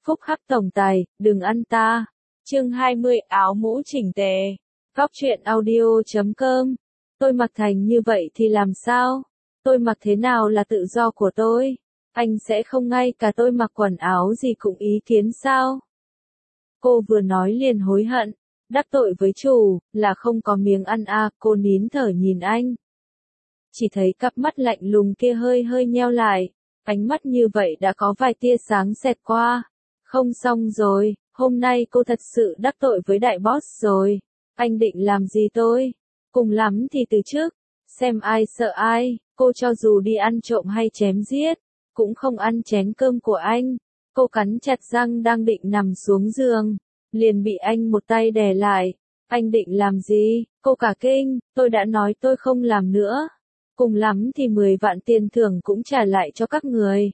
Phúc hắc tổng tài, đừng ăn ta. Chương 20 áo mũ chỉnh tề. Góc truyện audio.com. Tôi mặc thành như vậy thì làm sao? Tôi mặc thế nào là tự do của tôi? Anh sẽ không ngay cả tôi mặc quần áo gì cũng ý kiến sao? Cô vừa nói liền hối hận. Đắc tội với chủ, là không có miếng ăn à, cô nín thở nhìn anh. Chỉ thấy cặp mắt lạnh lùng kia hơi hơi nheo lại, ánh mắt như vậy đã có vài tia sáng xẹt qua. Không xong rồi, hôm nay cô thật sự đắc tội với đại boss rồi. Anh định làm gì tôi? Cùng lắm thì từ trước, xem ai sợ ai, cô cho dù đi ăn trộm hay chém giết, cũng không ăn chén cơm của anh. Cô cắn chặt răng đang định nằm xuống giường, liền bị anh một tay đè lại. Anh định làm gì? Cô cả kinh, tôi đã nói tôi không làm nữa. Cùng lắm thì 10 vạn tiền thưởng cũng trả lại cho các người.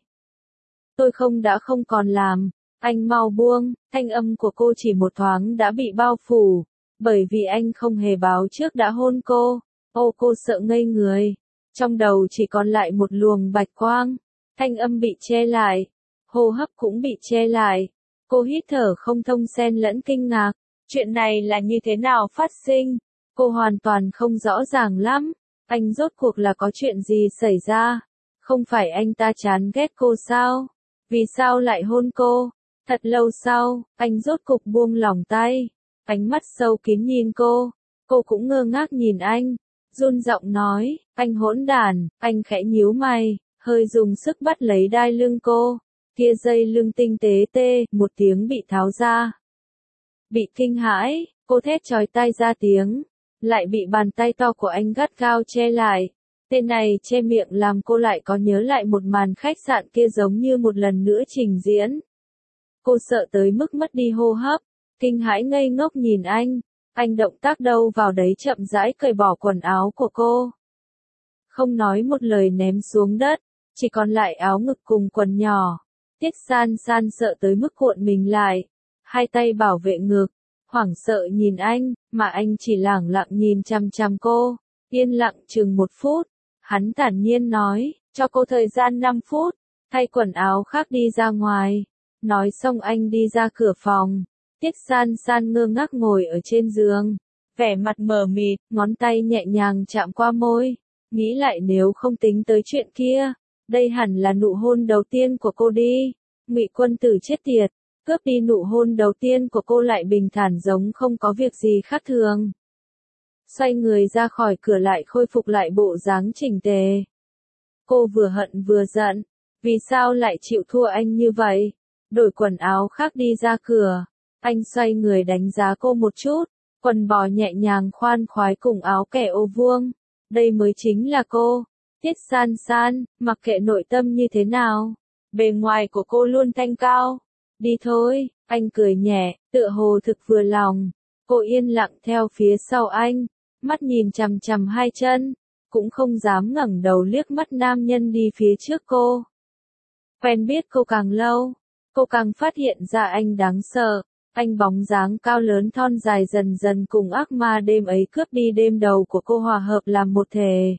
Tôi không còn làm. Anh mau buông, thanh âm của cô chỉ một thoáng đã bị bao phủ, bởi vì anh không hề báo trước đã hôn cô. Ô, cô sợ ngây người, trong đầu chỉ còn lại một luồng bạch quang, thanh âm bị che lại, hô hấp cũng bị che lại. Cô hít thở không thông xen lẫn kinh ngạc, chuyện này là như thế nào phát sinh? Cô hoàn toàn không rõ ràng lắm, anh rốt cuộc là có chuyện gì xảy ra? Không phải anh ta chán ghét cô sao? Vì sao lại hôn cô? Thật lâu sau, anh rốt cục buông lỏng tay, ánh mắt sâu kín nhìn cô cũng ngơ ngác nhìn anh, run giọng nói, anh hỗn đản. Anh khẽ nhíu mày, hơi dùng sức bắt lấy đai lưng cô, kia dây lưng tinh tế tê, một tiếng bị tháo ra. Bị kinh hãi, cô thét chói tai ra tiếng, lại bị bàn tay to của anh gắt gao che lại. Tên này che miệng làm cô lại có nhớ lại một màn khách sạn kia giống như một lần nữa trình diễn. Cô sợ tới mức mất đi hô hấp, kinh hãi ngây ngốc nhìn anh động tác đâu vào đấy chậm rãi cởi bỏ quần áo của cô. Không nói một lời ném xuống đất, chỉ còn lại áo ngực cùng quần nhỏ. Tiết San San sợ tới mức cuộn mình lại, hai tay bảo vệ ngực, hoảng sợ nhìn anh, mà anh chỉ lẳng lặng nhìn chằm chằm cô, yên lặng chừng 1 phút. Hắn thản nhiên nói, cho cô thời gian 5 phút, thay quần áo khác đi ra ngoài. Nói xong anh đi ra cửa phòng, Tiết San San ngơ ngác ngồi ở trên giường, vẻ mặt mờ mịt, ngón tay nhẹ nhàng chạm qua môi, nghĩ lại nếu không tính tới chuyện kia, đây hẳn là nụ hôn đầu tiên của cô đi. Ngụy Quân Tử chết tiệt, cướp đi nụ hôn đầu tiên của cô lại bình thản giống không có việc gì khác thường. Xoay người ra khỏi cửa lại khôi phục lại bộ dáng chỉnh tề. Cô vừa hận vừa giận, vì sao lại chịu thua anh như vậy? Đổi quần áo khác đi ra cửa, anh xoay người đánh giá cô một chút, quần bò nhẹ nhàng khoan khoái cùng áo kẻ ô vuông, đây mới chính là cô. Tiết San San, mặc kệ nội tâm như thế nào, bề ngoài của cô luôn thanh cao. Đi thôi, anh cười nhẹ, tựa hồ thực vừa lòng. Cô yên lặng theo phía sau anh, mắt nhìn chằm chằm hai chân, cũng không dám ngẩng đầu liếc mắt nam nhân đi phía trước cô. Quen biết cô càng lâu, cô càng phát hiện ra anh đáng sợ. Anh bóng dáng cao lớn thon dài dần dần cùng ác ma đêm ấy cướp đi đêm đầu của cô hòa hợp làm một thể.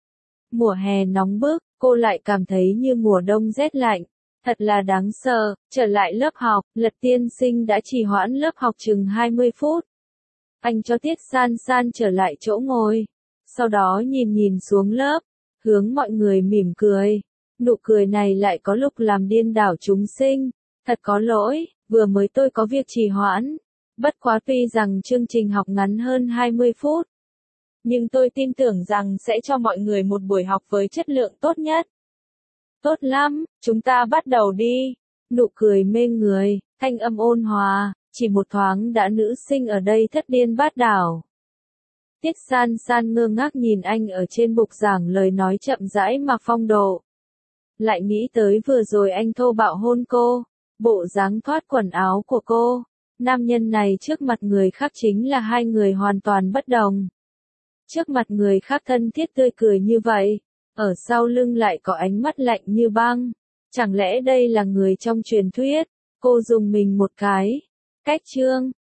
Mùa hè nóng bức, cô lại cảm thấy như mùa đông rét lạnh. Thật là đáng sợ. Trở lại lớp học, Lật tiên sinh đã trì hoãn lớp học chừng 20 phút. Anh cho Tiết San San trở lại chỗ ngồi, sau đó nhìn xuống lớp, hướng mọi người mỉm cười. Nụ cười này lại có lúc làm điên đảo chúng sinh. Thật có lỗi, vừa mới tôi có việc trì hoãn. Bất quá tuy rằng chương trình học ngắn hơn 20 phút, nhưng tôi tin tưởng rằng sẽ cho mọi người một buổi học với chất lượng tốt nhất. Tốt lắm, chúng ta bắt đầu đi. Nụ cười mê người, thanh âm ôn hòa, chỉ một thoáng đã nữ sinh ở đây thất điên bát đảo. Tiết San San ngơ ngác nhìn anh ở trên bục giảng lời nói chậm rãi mà phong độ. Lại nghĩ tới vừa rồi anh thô bạo hôn cô, bộ dáng thoát quần áo của cô. Nam nhân này trước mặt người khác chính là hai người hoàn toàn bất đồng. Trước mặt người khác thân thiết tươi cười như vậy, ở sau lưng lại có ánh mắt lạnh như băng. Chẳng lẽ đây là người trong truyền thuyết? Cô dùng mình một cái. Cách chương